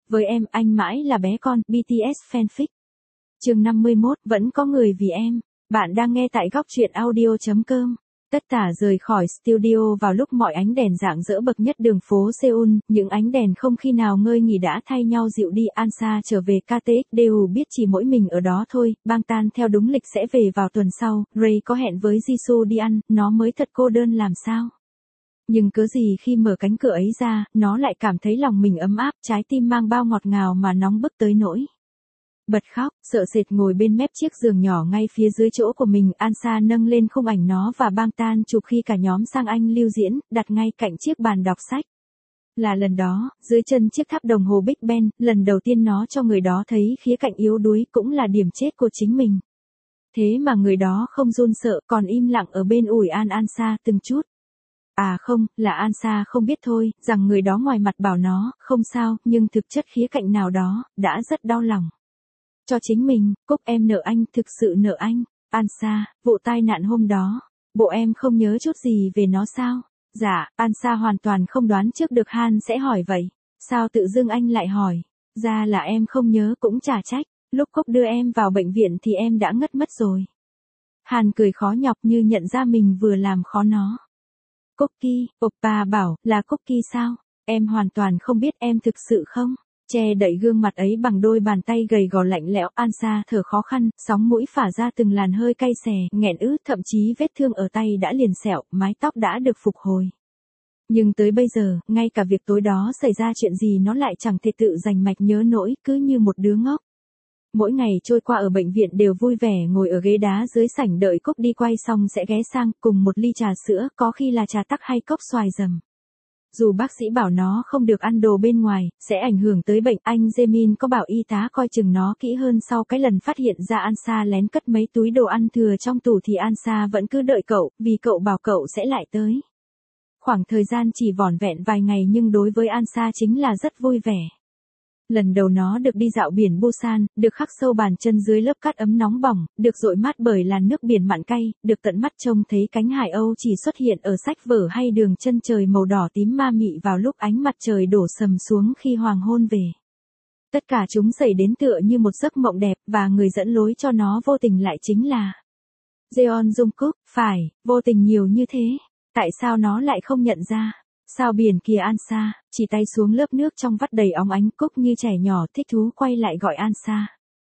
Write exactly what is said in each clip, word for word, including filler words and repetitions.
Với em, anh mãi là bé con, bê tê ét fanfic. Chương năm mươi mốt, vẫn có người vì em. Bạn đang nghe tại góc truyện audio chấm com. Tất tả rời khỏi studio vào lúc mọi ánh đèn rạng rỡ bậc nhất đường phố Seoul, những ánh đèn không khi nào ngơi nghỉ đã thay nhau dịu đi. Ansa trở về ca tê ích đều biết chỉ mỗi mình ở đó thôi. Bangtan theo đúng lịch sẽ về vào tuần sau. Ray có hẹn với Jisoo đi ăn, nó mới thật cô đơn làm sao. Nhưng cớ gì khi mở cánh cửa ấy ra, nó lại cảm thấy lòng mình ấm áp, trái tim mang bao ngọt ngào mà nóng bức tới nỗi bật khóc, sợ sệt ngồi bên mép chiếc giường nhỏ ngay phía dưới chỗ của mình. Ansa nâng lên khung ảnh nó và Bangtan chụp khi cả nhóm sang Anh lưu diễn, đặt ngay cạnh chiếc bàn đọc sách. Là lần đó, dưới chân chiếc tháp đồng hồ Big Ben, lần đầu tiên nó cho người đó thấy khía cạnh yếu đuối cũng là điểm chết của chính mình. Thế mà người đó không run sợ, còn im lặng ở bên ủi an Ansa từng chút. À không, là Ansa không biết thôi, rằng người đó ngoài mặt bảo nó, không sao, nhưng thực chất khía cạnh nào đó, đã rất đau lòng. Cho chính mình, Cúc em nợ anh, thực sự nợ anh. Ansa, vụ tai nạn hôm đó, bộ em không nhớ chút gì về nó sao? Dạ, Ansa hoàn toàn không đoán trước được Han sẽ hỏi vậy. Sao tự dưng anh lại hỏi? Ra là em không nhớ cũng chả trách, lúc Cúc đưa em vào bệnh viện thì em đã ngất mất rồi. Han cười khó nhọc như nhận ra mình vừa làm khó nó. Cookie, oppa bảo, là Cookie sao? Em hoàn toàn không biết em thực sự không? Che đậy gương mặt ấy bằng đôi bàn tay gầy gò lạnh lẽo. Ansa thở khó khăn, sóng mũi phả ra từng làn hơi cay xè, nghẹn ứ, thậm chí vết thương ở tay đã liền sẹo, mái tóc đã được phục hồi. Nhưng tới bây giờ, ngay cả việc tối đó xảy ra chuyện gì nó lại chẳng thể tự dành mạch nhớ nổi, cứ như một đứa ngốc. Mỗi ngày trôi qua ở bệnh viện đều vui vẻ ngồi ở ghế đá dưới sảnh đợi Cúc đi quay xong sẽ ghé sang cùng một ly trà sữa, có khi là trà tắc hay cốc xoài dầm. Dù bác sĩ bảo nó không được ăn đồ bên ngoài, sẽ ảnh hưởng tới bệnh, anh Jaemin có bảo y tá coi chừng nó kỹ hơn sau cái lần phát hiện ra Ansa lén cất mấy túi đồ ăn thừa trong tủ thì Ansa vẫn cứ đợi cậu, vì cậu bảo cậu sẽ lại tới. Khoảng thời gian chỉ vỏn vẹn vài ngày nhưng đối với Ansa chính là rất vui vẻ. Lần đầu nó được đi dạo biển Busan, được khắc sâu bàn chân dưới lớp cát ấm nóng bỏng, được dội mát bởi làn nước biển mặn cay, được tận mắt trông thấy cánh hải âu chỉ xuất hiện ở sách vở hay đường chân trời màu đỏ tím ma mị vào lúc ánh mặt trời đổ sầm xuống khi hoàng hôn về. Tất cả chúng xảy đến tựa như một giấc mộng đẹp và người dẫn lối cho nó vô tình lại chính là Jeon Jungkook. Phải, vô tình nhiều như thế. Tại sao nó lại không nhận ra? Sao biển kìa Ansa, chỉ tay xuống lớp nước trong vắt đầy óng ánh. Cúc như trẻ nhỏ thích thú quay lại gọi Ansa.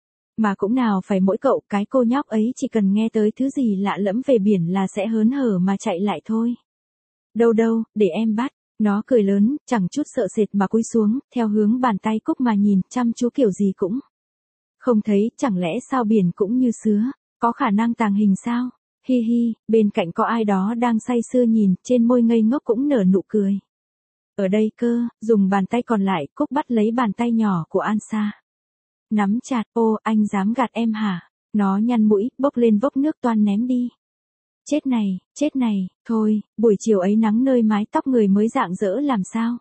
Mà cũng nào phải mỗi cậu, cái cô nhóc ấy chỉ cần nghe tới thứ gì lạ lẫm về biển là sẽ hớn hở mà chạy lại thôi. Đâu đâu, để em bắt. Nó cười lớn, chẳng chút sợ sệt mà cúi xuống, theo hướng bàn tay Cúc mà nhìn, chăm chú kiểu gì cũng không thấy, chẳng lẽ sao biển cũng như sứa, có khả năng tàng hình sao? Hi hi, bên cạnh có ai đó đang say sưa nhìn, trên môi ngây ngốc cũng nở nụ cười. Ở đây cơ, dùng bàn tay còn lại, Cúc bắt lấy bàn tay nhỏ của Ansa. Nắm chặt, ô, anh dám gạt em hả? Nó nhăn mũi, bốc lên vốc nước toan ném đi. Chết này, chết này, thôi, buổi chiều ấy nắng nơi mái tóc người mới rạng rỡ làm sao?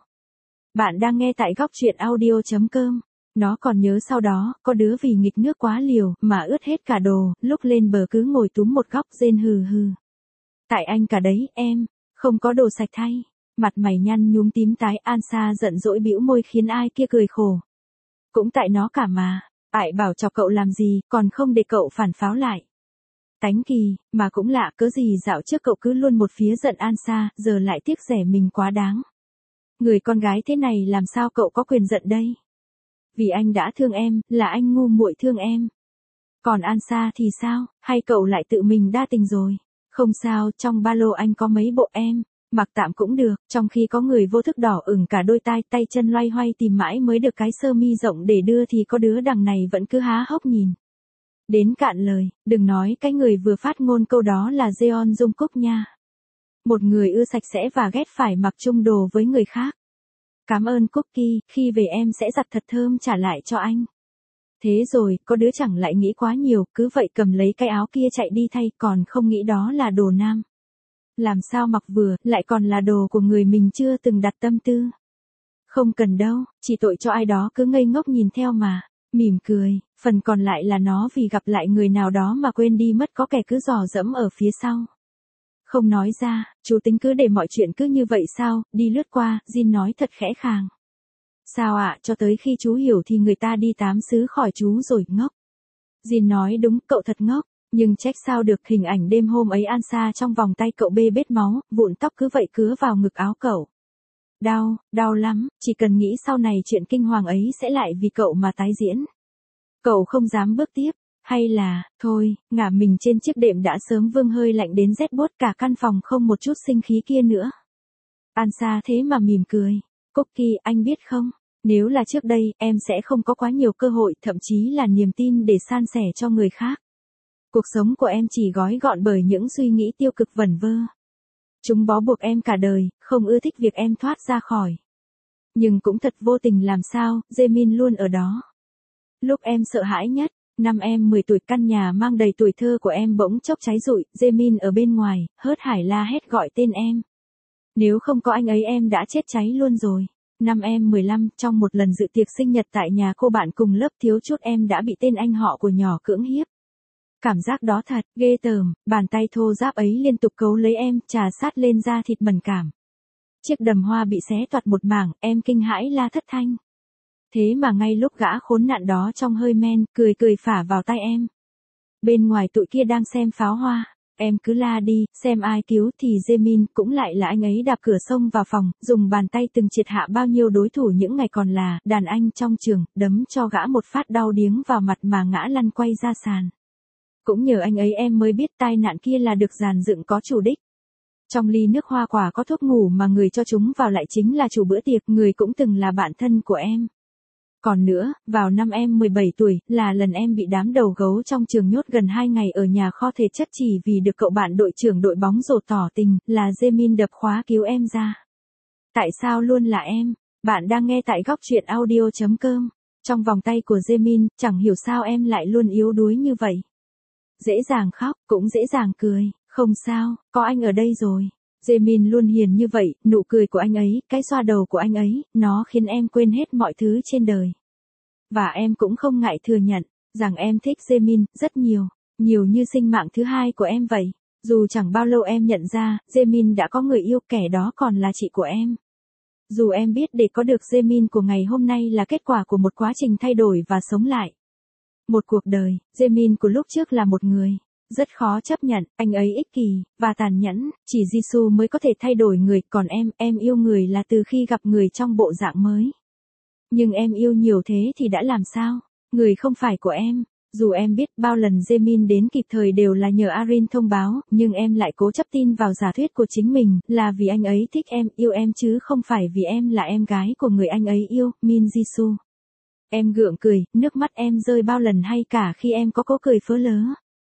Bạn đang nghe tại góc truyện audio chấm com. Nó còn nhớ sau đó, có đứa vì nghịch nước quá liều, mà ướt hết cả đồ, lúc lên bờ cứ ngồi túm một góc rên hừ hừ. Tại anh cả đấy, em, không có đồ sạch thay. Mặt mày nhăn nhúm tím tái. Ansa giận dỗi bĩu môi khiến ai kia cười khổ. Cũng tại nó cả mà, ai bảo chọc cậu làm gì, còn không để cậu phản pháo lại. Tánh kỳ, mà cũng lạ, cớ gì dạo trước cậu cứ luôn một phía giận Ansa, giờ lại tiếc rẻ mình quá đáng. Người con gái thế này làm sao cậu có quyền giận đây? Vì anh đã thương em, là anh ngu muội thương em. Còn Ansa thì sao, hay cậu lại tự mình đa tình rồi? Không sao, trong ba lô anh có mấy bộ em, mặc tạm cũng được, trong khi có người vô thức đỏ ửng cả đôi tai, tay chân loay hoay tìm mãi mới được cái sơ mi rộng để đưa thì có đứa đằng này vẫn cứ há hốc nhìn. Đến cạn lời, đừng nói cái người vừa phát ngôn câu đó là Jeon Jungkook nha. Một người ưa sạch sẽ và ghét phải mặc chung đồ với người khác. Cảm ơn Cookie, khi về em sẽ giặt thật thơm trả lại cho anh. Thế rồi, có đứa chẳng lại nghĩ quá nhiều, cứ vậy cầm lấy cái áo kia chạy đi thay, còn không nghĩ đó là đồ nam. Làm sao mặc vừa, lại còn là đồ của người mình chưa từng đặt tâm tư. Không cần đâu, chỉ tội cho ai đó cứ ngây ngốc nhìn theo mà, mỉm cười, phần còn lại là nó vì gặp lại người nào đó mà quên đi mất, có kẻ cứ dò dẫm ở phía sau. Không nói ra, chú tính cứ để mọi chuyện cứ như vậy sao, đi lướt qua, Jin nói thật khẽ khàng. Sao ạ, cho tới khi chú hiểu thì người ta đi tám xứ khỏi chú rồi, ngốc. Jin nói đúng, cậu thật ngốc. Nhưng trách sao được, hình ảnh đêm hôm ấy Ansa trong vòng tay cậu bê bết máu, vụn tóc cứ vậy cứa vào ngực áo cậu. Đau, đau lắm, chỉ cần nghĩ sau này chuyện kinh hoàng ấy sẽ lại vì cậu mà tái diễn. Cậu không dám bước tiếp, hay là, thôi, ngả mình trên chiếc đệm đã sớm vương hơi lạnh đến rét buốt, cả căn phòng không một chút sinh khí kia nữa. Ansa thế mà mỉm cười. Cookie, anh biết không, nếu là trước đây, em sẽ không có quá nhiều cơ hội, thậm chí là niềm tin để san sẻ cho người khác. Cuộc sống của em chỉ gói gọn bởi những suy nghĩ tiêu cực vẩn vơ. Chúng bó buộc em cả đời, không ưa thích việc em thoát ra khỏi. Nhưng cũng thật vô tình làm sao, Jaemin luôn ở đó. Lúc em sợ hãi nhất, năm em mười tuổi, căn nhà mang đầy tuổi thơ của em bỗng chốc cháy rụi, Jaemin ở bên ngoài, hớt hải la hét gọi tên em. Nếu không có anh ấy em đã chết cháy luôn rồi. Năm em mười lăm, trong một lần dự tiệc sinh nhật tại nhà cô bạn cùng lớp, thiếu chút em đã bị tên anh họ của nhỏ cưỡng hiếp. Cảm giác đó thật ghê tởm, bàn tay thô ráp ấy liên tục cấu lấy em, trà sát lên da thịt mẫn cảm. Chiếc đầm hoa bị xé toạc một mảng, em kinh hãi la thất thanh. Thế mà ngay lúc gã khốn nạn đó trong hơi men, cười cười phả vào tai em. Bên ngoài tụi kia đang xem pháo hoa, em cứ la đi, xem ai cứu, thì Jaemin cũng lại là anh ấy đạp cửa xông vào phòng, dùng bàn tay từng triệt hạ bao nhiêu đối thủ những ngày còn là đàn anh trong trường, đấm cho gã một phát đau điếng vào mặt mà ngã lăn quay ra sàn. Cũng nhờ anh ấy em mới biết tai nạn kia là được dàn dựng có chủ đích. Trong ly nước hoa quả có thuốc ngủ mà người cho chúng vào lại chính là chủ bữa tiệc, người cũng từng là bạn thân của em. Còn nữa, vào năm em mười bảy tuổi, là lần em bị đám đầu gấu trong trường nhốt gần hai ngày ở nhà kho thể chất chỉ vì được cậu bạn đội trưởng đội bóng rổ tỏ tình, là Jaemin đập khóa cứu em ra. Tại sao luôn là em? Bạn đang nghe tại góc truyện audio chấm com. Trong vòng tay của Jaemin, chẳng hiểu sao em lại luôn yếu đuối như vậy. Dễ dàng khóc, cũng dễ dàng cười, không sao, có anh ở đây rồi. Jaemin luôn hiền như vậy, nụ cười của anh ấy, cái xoa đầu của anh ấy, nó khiến em quên hết mọi thứ trên đời. Và em cũng không ngại thừa nhận, rằng em thích Jaemin, rất nhiều, nhiều như sinh mạng thứ hai của em vậy. Dù chẳng bao lâu em nhận ra, Jaemin đã có người yêu, kẻ đó còn là chị của em. Dù em biết để có được Jaemin của ngày hôm nay là kết quả của một quá trình thay đổi và sống lại. Một cuộc đời, Jaemin của lúc trước là một người. Rất khó chấp nhận, anh ấy ích kỷ, và tàn nhẫn, chỉ Jisoo mới có thể thay đổi người, còn em, em yêu người là từ khi gặp người trong bộ dạng mới. Nhưng em yêu nhiều thế thì đã làm sao? Người không phải của em, dù em biết bao lần Jaemin đến kịp thời đều là nhờ Arin thông báo, nhưng em lại cố chấp tin vào giả thuyết của chính mình, là vì anh ấy thích em, yêu em chứ không phải vì em là em gái của người anh ấy yêu, Min Jisoo. Em gượng cười, nước mắt em rơi bao lần hay cả khi em có cố cười phớ lớ.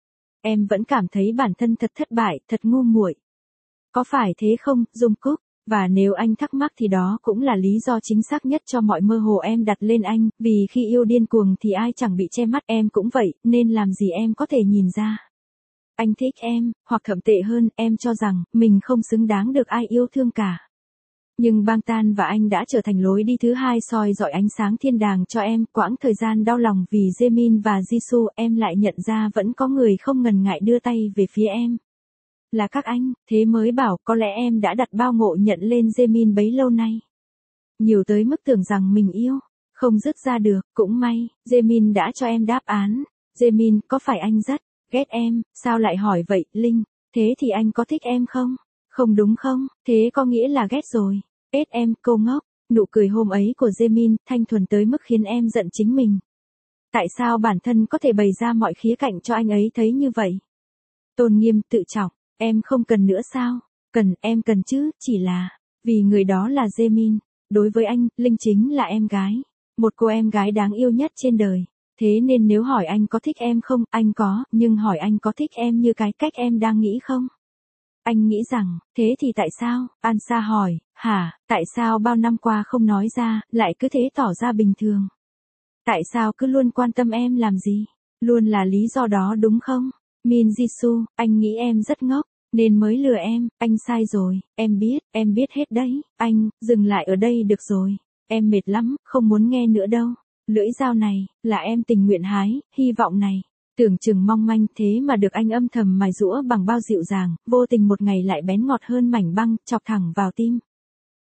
Em vẫn cảm thấy bản thân thật thất bại, thật ngu muội. Có phải thế không, Dung Cúc? Và nếu anh thắc mắc thì đó cũng là lý do chính xác nhất cho mọi mơ hồ em đặt lên anh, vì khi yêu điên cuồng thì ai chẳng bị che mắt, em cũng vậy, nên làm gì em có thể nhìn ra. Anh thích em, hoặc thậm tệ hơn, em cho rằng, mình không xứng đáng được ai yêu thương cả. Nhưng Bangtan và anh đã trở thành lối đi thứ hai soi dọi ánh sáng thiên đàng cho em, quãng thời gian đau lòng vì Jaemin và Jisoo, em lại nhận ra vẫn có người không ngần ngại đưa tay về phía em. Là các anh, thế mới bảo có lẽ em đã đặt bao ngộ nhận lên Jaemin bấy lâu nay. Nhiều tới mức tưởng rằng mình yêu, không dứt ra được, cũng may, Jaemin đã cho em đáp án. Jaemin, có phải anh rất ghét em, sao lại hỏi vậy, Linh, thế thì anh có thích em không? Không đúng không, thế có nghĩa là ghét rồi. Ết em, cô ngốc, nụ cười hôm ấy của Jaemin, thanh thuần tới mức khiến em giận chính mình. Tại sao bản thân có thể bày ra mọi khía cạnh cho anh ấy thấy như vậy? Tôn nghiêm, tự trọng, em không cần nữa sao? Cần, em cần chứ, chỉ là, vì người đó là Jaemin. Đối với anh, Linh chính là em gái. Một cô em gái đáng yêu nhất trên đời. Thế nên nếu hỏi anh có thích em không, anh có, nhưng hỏi anh có thích em như cái cách em đang nghĩ không? Anh nghĩ rằng, thế thì tại sao? Ansa hỏi, hả, tại sao bao năm qua không nói ra, lại cứ thế tỏ ra bình thường? Tại sao cứ luôn quan tâm em làm gì? Luôn là lý do đó đúng không? Min Jisoo, anh nghĩ em rất ngốc, nên mới lừa em, anh sai rồi, em biết, em biết hết đấy, anh, dừng lại ở đây được rồi, em mệt lắm, không muốn nghe nữa đâu. Lưỡi dao này, là em tình nguyện hái, hy vọng này. Tưởng chừng mong manh thế mà được anh âm thầm mài giũa bằng bao dịu dàng, vô tình một ngày lại bén ngọt hơn mảnh băng, chọc thẳng vào tim.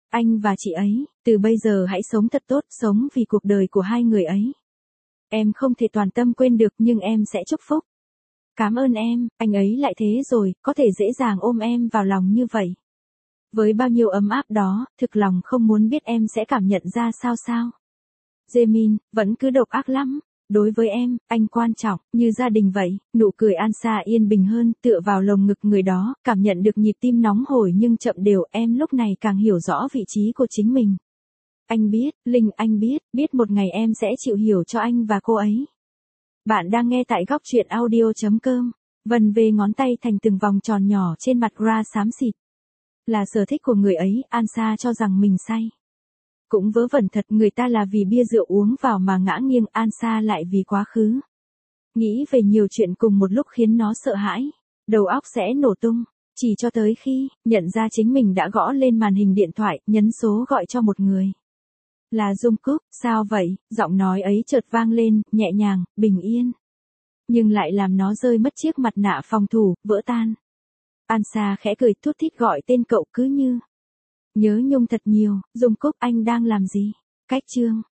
Anh và chị ấy, từ bây giờ hãy sống thật tốt, sống vì cuộc đời của hai người ấy. Em không thể toàn tâm quên được nhưng em sẽ chúc phúc. Cảm ơn em, anh ấy lại thế rồi, có thể dễ dàng ôm em vào lòng như vậy. Với bao nhiêu ấm áp đó, thực lòng không muốn biết em sẽ cảm nhận ra sao sao. Jaemin, vẫn cứ độc ác lắm. Đối với em, anh quan trọng, như gia đình vậy. Nụ cười Ansa yên bình hơn, tựa vào lồng ngực người đó, cảm nhận được nhịp tim nóng hổi nhưng chậm đều. Em lúc này càng hiểu rõ vị trí của chính mình. Anh biết, Linh anh biết, biết một ngày em sẽ chịu hiểu cho anh và cô ấy. Bạn đang nghe tại góc truyện audio.com. Vần về ngón tay thành từng vòng tròn nhỏ trên mặt Ra xám xịt. Là sở thích của người ấy, Ansa cho rằng mình say. Cũng vớ vẩn thật, người ta là vì bia rượu uống vào mà ngã nghiêng, Ansa lại vì quá khứ. Nghĩ về nhiều chuyện cùng một lúc khiến nó sợ hãi. Đầu óc sẽ nổ tung. Chỉ cho tới khi, nhận ra chính mình đã gõ lên màn hình điện thoại, nhấn số gọi cho một người. Là Jungkook, sao vậy? Giọng nói ấy chợt vang lên, nhẹ nhàng, bình yên. Nhưng lại làm nó rơi mất chiếc mặt nạ phòng thủ, vỡ tan. Ansa khẽ cười thút thít gọi tên cậu cứ như. Nhớ nhung thật nhiều, Jungkook anh đang làm gì? Cách chương.